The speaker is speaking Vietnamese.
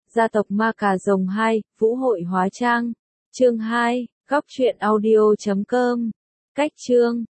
Gia tộc Ma Cà Rồng 2, Vũ hội hóa trang. Chương 2, góc truyện audio.com. Cách chương